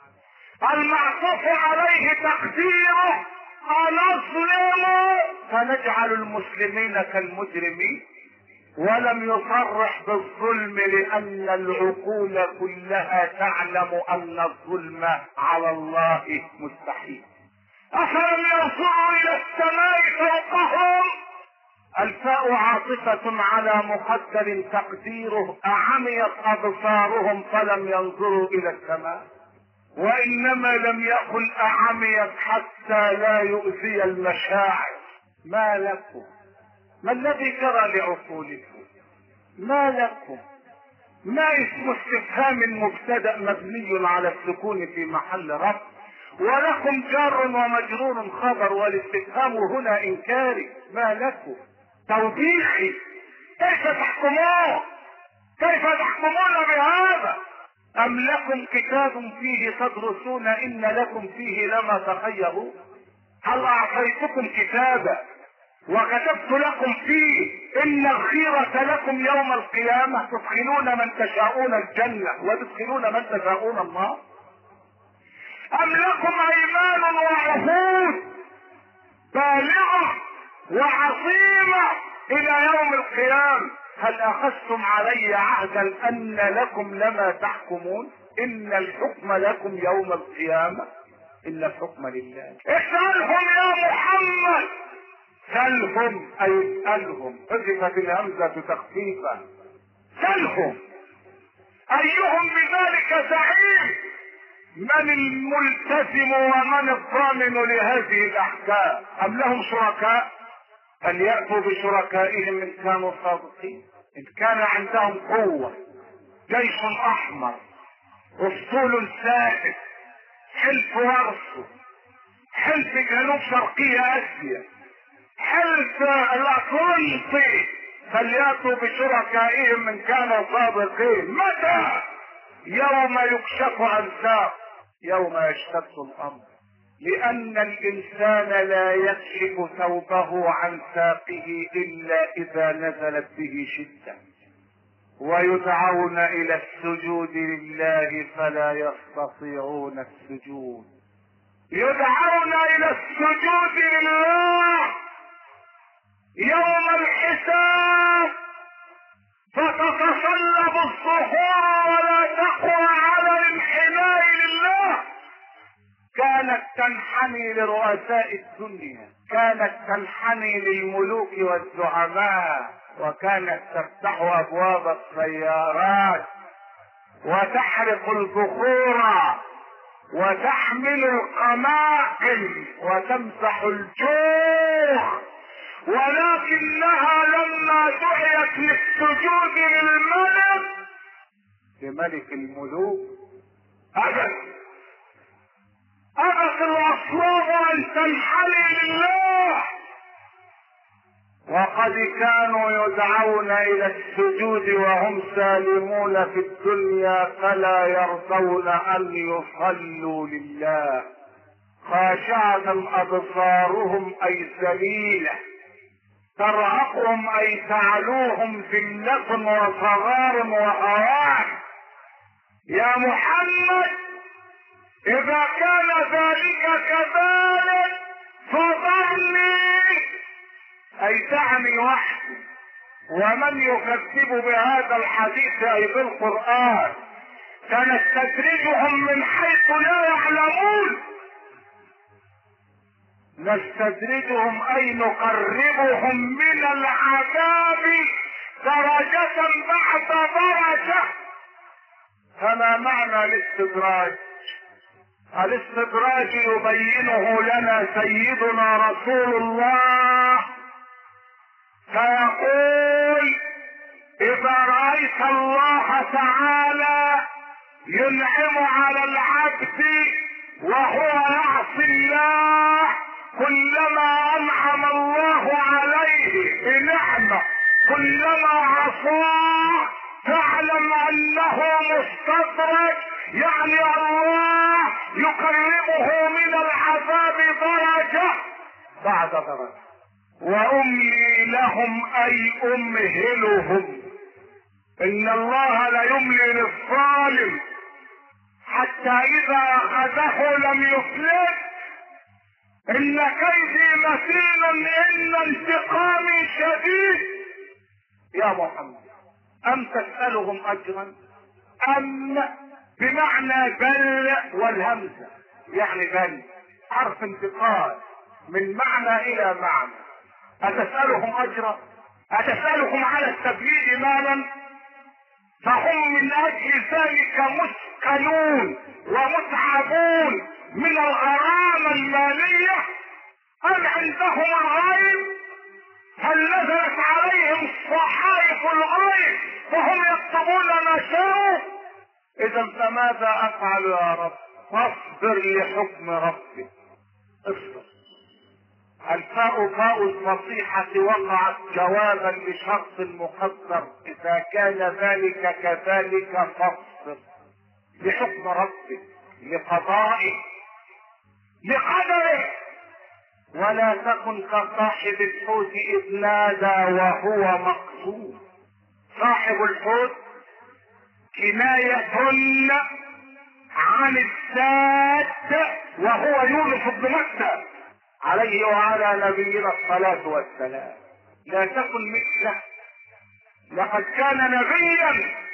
المعطوف عليه تقديره أنظلم فنجعل المسلمين كالمجرمين، ولم يصرح بالظلم لأن العقول كلها تعلم أن الظلم على الله مستحيل. أفلم ينظروا إلى السماء فوقهم؟ الفاء عاطفة على مقدر تقديره أعميت أبصارهم فلم ينظروا إلى السماء، وإنما لم يكن أعميت حتى لا يؤذي المشاعر. ما لكم؟ ما الذي جرى لعقولكم؟ ما لكم؟ ما اسم استفهام مبتدأ مبني على السكون في محل رفع، ولكم جار ومجرور خبر، والاستفهام هنا إنكاري. ما لكم؟ توبيخي. كيف تحكمون؟ كيف تحكمون بهذا؟ أم لكم كتاب فيه تدرسون إن لكم فيه لما تخيرون؟ هل أعطيتكم كتابا وكتبت لكم فيه إن الخيرة لكم يوم القيامة تدخلون من تشاءون الجنة وتدخلون من تشاءون النار؟ أم لكم أيمان وعهود بالغة وعظيمة إلى يوم القيامة؟ هل أخذتم علي عهدا أن لكم لما تحكمون؟ إن الحكم لكم يوم القيامة، إن الحكم لله. اسألهم يا محمد، سلهم أي اسألهم، حذفت الهمزة تخفيفا. سلهم أيهم بذلك زعيم؟ من الملتزم ومن الضامن لهذه الأحكام؟ أم لهم شركاء؟ فليأتوا بشركائهم إن كانوا صادقين. إن كان عندهم قوة، جيش أحمر، أسطول سائد، حلف ورسو، حلف جنوب شرقية آسيا، حلف الأطلنطي، فليأتوا بشركائهم إن كانوا صادقين. متى؟ يوم يكشف عن ساق، يوم يشتد الامر، لان الانسان لا يكشف ثوبه عن ساقه الا اذا نزلت به شده، ويدعون الى السجود لله فلا يستطيعون السجود، يدعون الى السجود لله يوم الحساب، فتتصلب الصخور ولا تقوى على الانحناء لله. كانت تنحني لرؤساء الدنيا، كانت تنحني للملوك والزعماء، وكانت تفتح ابواب السيارات وتحرق البخور وتحمل القماقل وتمسح الجوع، ولكنها لما دعيت للسجود للملك، لملك الملوك، أبت أبت الأصوات أن تنحني لله. وقد كانوا يدعون إلى السجود وهم سالمون في الدنيا فلا يرضون أن يصلوا لله، خاشعة أبصارهم أي ذليلة، ترهقهم أي تعلوهم ذلة وصغار وهوان. يا محمد إذا كان ذلك كذلك فضعني، أي دعني وحدي، ومن يكذب بهذا الحديث أي بالقرآن سنستدرجهم من حيث لا يعلمون. نستدرجهم أي نقربهم من العذاب درجة بعد درجة. فما معنى الاستدراج؟ الاستدراج يبينه لنا سيدنا رسول الله، فيقول إذا رأيت الله تعالى ينعم على العبد وهو يعصي الله، كلما انعم الله عليه بنعمة كلما عصاه فاعلم انه مستدرج، يعني الله يقربه من العذاب درجة بعد درجة. واملي لهم اي امهلهم، ان الله لا يملي للظالم حتى اذا اخذه لم يفلت، ان كيدي متين ان انتقامي شديد. يا محمد ام تسألهم اجرا؟ ام بمعنى بل والهمزة، يعني بل حرف انتقال من معنى الى معنى. اتسألهم اجرا؟ اتسألهم على التبليغ مالا؟ فهم من اجل ذلك مثقلون ومتعبون من الغرامة المالية. هل عندهم الغيب؟ هل نزلت عليهم صحائف الغيب وهم يكتبون ما شاءوا؟ اذا فماذا افعل يا رب؟ فاصبر لحكم ربك. اصبر. الفاء فاء النصيحة وقعت جوابا لشرط مقدر، اذا كان ذلك كذلك فاصبر لحكم ربك، لقضائه، لقدره. ولا تكن كصاحب الحوت اذ نادى وهو مقصود. صاحب الحوت كناية عن الساد وهو يونس بن متى عليه وعلى نبينا الصلاة والسلام. لا تكن مثله، لقد كان نبيا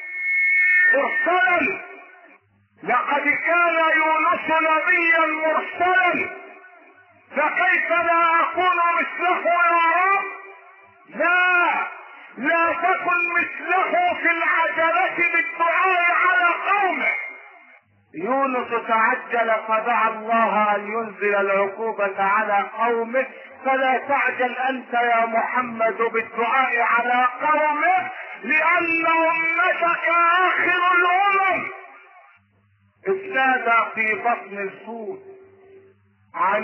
مرسلا، لقد كان يونس نبيا مرسلا، فكيف لا اكون مثله يا رب؟ لا لا تكن مثله في العجلة بالدعاء على قومه. يونس تعجل فدعا الله ان ينزل العقوبة على قومه، فلا تعجل انت يا محمد بالدعاء على قومه، لان امتك اخر الامم. اذ نادى في بطن الحوت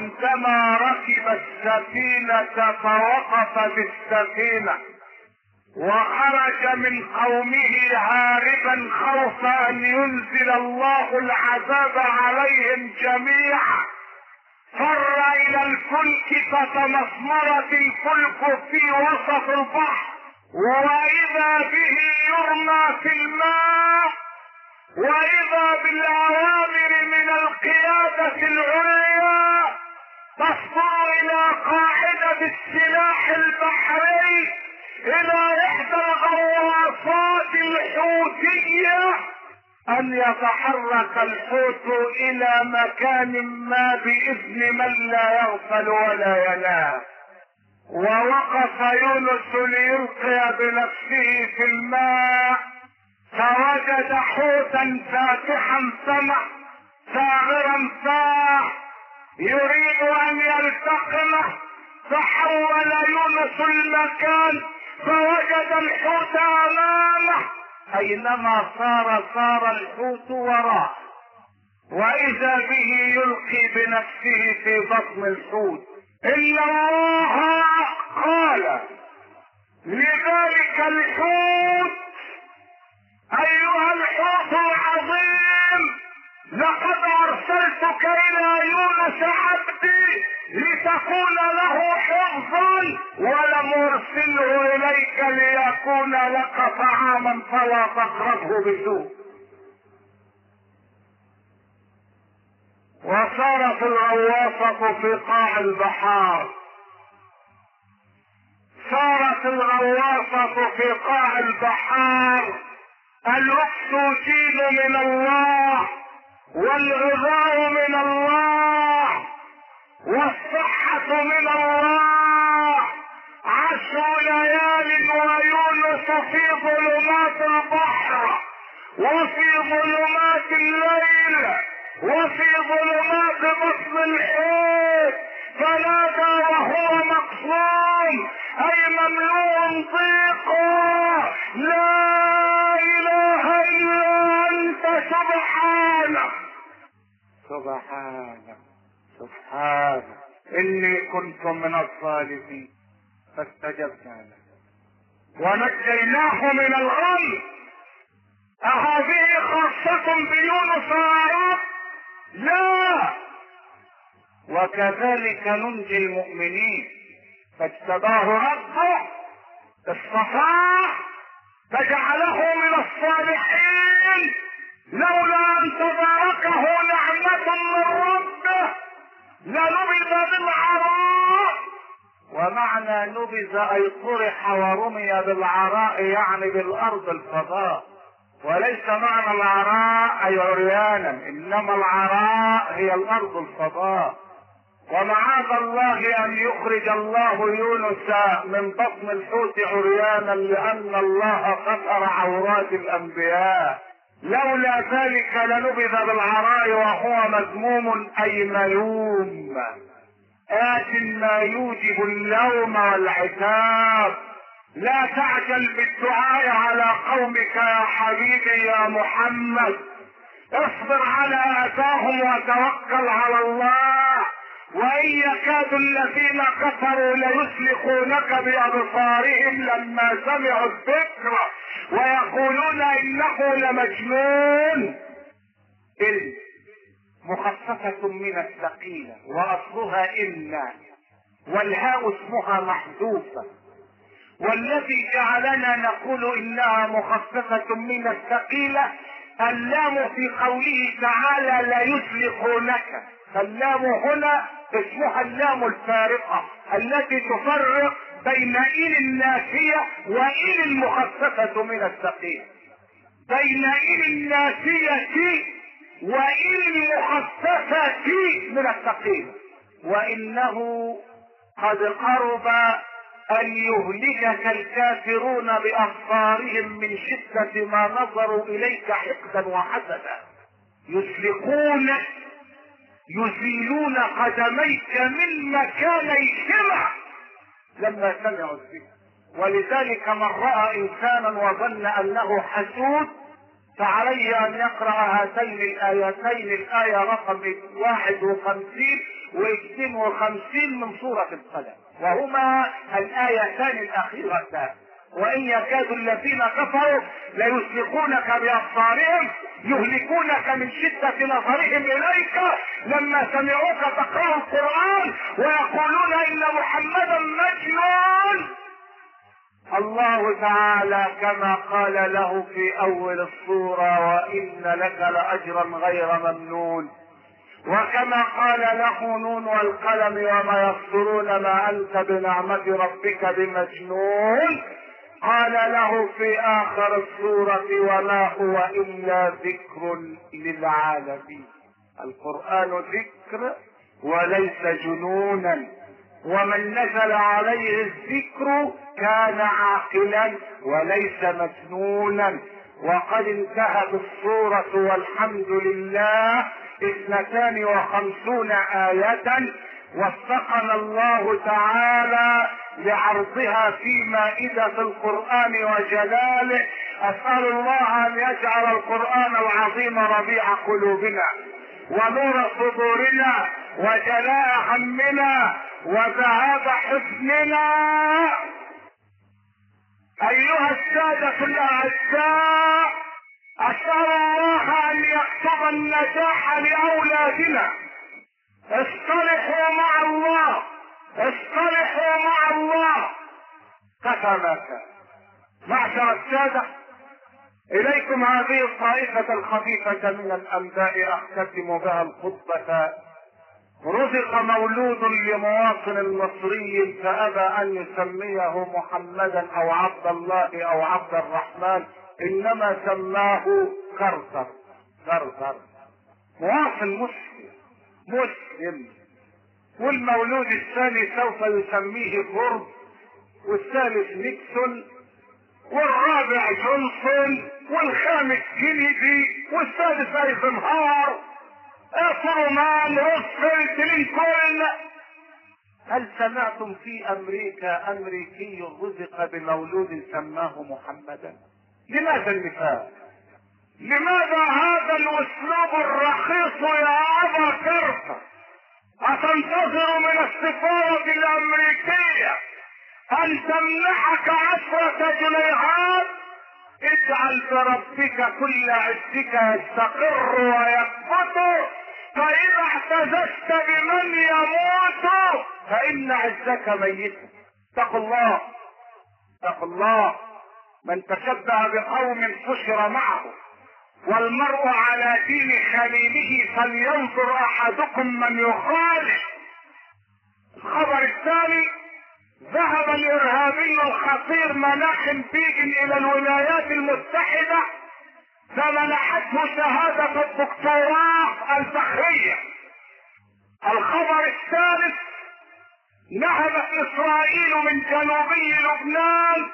عندما ركب السفينة فوقف بالسفينة وخرج من قومه هاربا خوف ان ينزل الله العذاب عليهم جميعا. فر الى الفلك فتمسمرت الفلك في وسط البحر، واذا به يرمى في الماء، واذا بالاوامر من القيادة العليا تصدر الى قاعدة السلاح البحري، الى احدى الغواصات الحوثية، ان يتحرك الحوت الى مكان ما باذن من لا يغفل ولا ينام. ووقف يونس ليلقي بنفسه في الماء، فوجد حوتا فاتحا سمع ساغرا فاح يريد ان يلتقمه، فحول يونس المكان فوجد الحوت امامه، اينما صار صار الحوت وراه، واذا به يلقي بنفسه في بطن الحوت. ان الله قال لذلك الحوت: ايها الحوت العظيم، لقد ارسلتك الى يونس عبدي لتكون له حفظا، ولم ارسله اليك ليكون لك طعاما فلا تقربه بسوء. وصارت الغواصة في قاع البحار، صارت الغواصة في قاع البحار، الاكسجين من الله، والغذاء من الله، والصحة من الله. عشر ليال ويونس في ظلمات البحر، وفي ظلمات الليل، وفي ظلمات بطن الحوت، فنادى وهو مقصوم اي مملوء ضيقا: لا اله الا انت سبحانك سبحانك سبحانك اني كنت من الظالمين، فاستجبنا له ونجيناه من الغم. اهذه خاصة بيونس يا رب؟ لا، وكذلك ننجي المؤمنين. فاجتباه ربه، اصطفاه، فجعله من الصالحين، لولا ان تباركه نعمة من ربه لنبذ بالعراء. ومعنى نبذ اي طرح ورمي بالعراء، يعني بالارض الفضاء، وليس معنى العراء اي عريانا، انما العراء هي الارض الفضاء. ومعاذ الله ان يخرج الله يونس من بطن الحوت عريانا، لان الله ستر عورات الانبياء. لولا ذلك لنبذ بالعراء وهو مذموم اي ملوم، آت ما يوجب اللوم والعتاب. لا تعجل بالدعاء على قومك يا حبيبي يا محمد، اصبر على اذاهم وتوكل على الله. وان يكاد الذين كفروا ليسلقونك بابصارهم لما سمعوا الذكر ويقولون انه لمجنون. إن مخففة من الثقيلة، واصلها إن، والهاء اسمها محذوفة. والذي جعلنا نقول انها مخففة من الثقيلة اللام في قوله تعالى لا يسلقونك، فاللام هنا اسمها اللام الفارقة التي تفرق بين إن النافية وإن المخففة من الثقيلة، بين إن النافية وإن المخففة من الثقيلة. وإنه قد قرب ان يهلكك الكافرون بابصارهم من شدة ما نظروا اليك حقدا وحسدا، يسلقونك، يزيلون قدميك من مكانيهما لما سمعوا الذكر. ولذلك من راى انسانا وظن انه حسود فعليه ان يقرأ هاتين الايتين، الاية رقم واحد وخمسين واثنين وخمسين من سورة القلم، وهما الآيتان الأخيرتان. وإن يكاد الذين كفروا ليزلقونك بأبصارهم يهلكونك من شدة نظرهم إليك لما سمعوك تقرأ القرآن ويقولون إن محمدا مجنون. الله تعالى كما قال له في أول السورة وإن لك لأجرا غير ممنون، وكما قال له نون والقلم وما يسطرون ما أنت بنعمة ربك بمجنون، قال له في آخر السورة وما هو إلا ذكر للعالمين. القرآن ذكر وليس جنونا، ومن نزل عليه الذكر كان عاقلا وليس مجنونا. وقد انتهت السورة والحمد لله اثنتان وخمسون آية، وفقنا الله تعالى لعرضها في مائدة القرآن وجلاله. أسأل الله أن يجعل القرآن العظيم ربيع قلوبنا ونور صدورنا وجلاء همنا وذهاب حزننا. أيها السادة الأعزاء، أسأل الله أن يكتب النجاح لأولادنا. اصطلحوا مع الله، اصطلحوا مع الله. كفى ما كان. معشر السادة، إليكم هذه الطائفة الخفيفة من الأنباء أختتم بها الخطبة. رزق مولود لمواطن مصري فأبى أن يسميه محمدا أو عبد الله أو عبد الرحمن، إنما سماه كرتر. كرتر مواطن مسلم مسلم. والمولود الثاني سوف يسميه فورد، والثالث نيكسون، والرابع جونسون، والخامس كينيدي، والسادس ايزنهاور، ترومان، روزفلت، لينكولن. هل سمعتم في امريكا امريكي رزق بمولود سماه محمدا؟ لماذا النفاق؟ لماذا هذا الاسلوب الرخيص يا ابا كرتر؟ أتنتظر من السفارة الأمريكية أن تمنحك عشرة جنيهات؟ اجعل بربك كل عزك يستقر ويثبت، فإذا اعتززت بمن يموت فإن عزك ميت. اتقوا الله، اتقوا الله. من تشبه بقوم حشر معه، والمرء على دين خليله فلينظر احدكم من يخالف. الخبر الثاني، ذهب الارهابي الخطير مناخم بيجن الى الولايات المتحدة فمنحته شهادة الدكتوراه الفخرية. الخبر الثالث، نهبت اسرائيل من جنوبي لبنان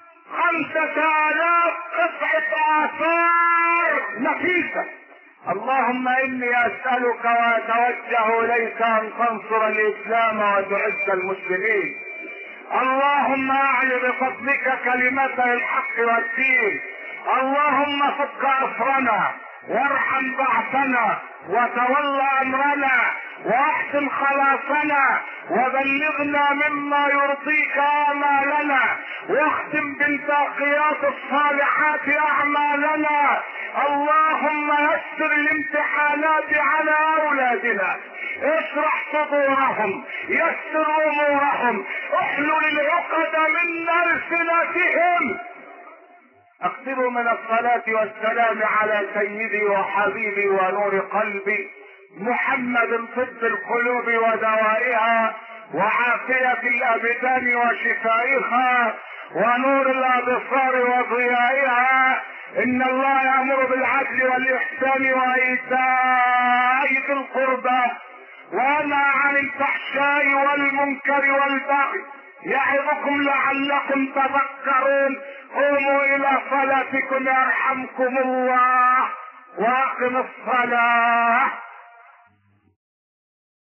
خمسة آلاف قطعة آثار نفيسة. اللهم إني أسألك وأتوجه إليك أن تنصر الإسلام وتعز المسلمين. اللهم أعل بفضلك كلمة الحق والدين. اللهم فك أسرنا وارحم بعثنا وتول أمرنا واحسن خلاصنا وبلغنا مما يرضيك آمالنا واختم بالباقيات الصالحات أعمالنا. اللهم يسر الامتحانات على أولادنا، اشرح صدورهم، يسر أمورهم، احلل العقد من ألسنتهم. اكثروا من الصلاة والسلام على سيدي وحبيبي ونور قلبي محمد، طب القلوب ودوائها وعافية الابدان وشفائها ونور الابصار وضيائها. ان الله يأمر بالعدل والاحسان وايتاء ذي القربى وينهى عن الفحشاء والمنكر والبغي يعظكم لعلكم تذكرون. قوموا الى صلاتكم يرحمكم الله واقم الصلاة.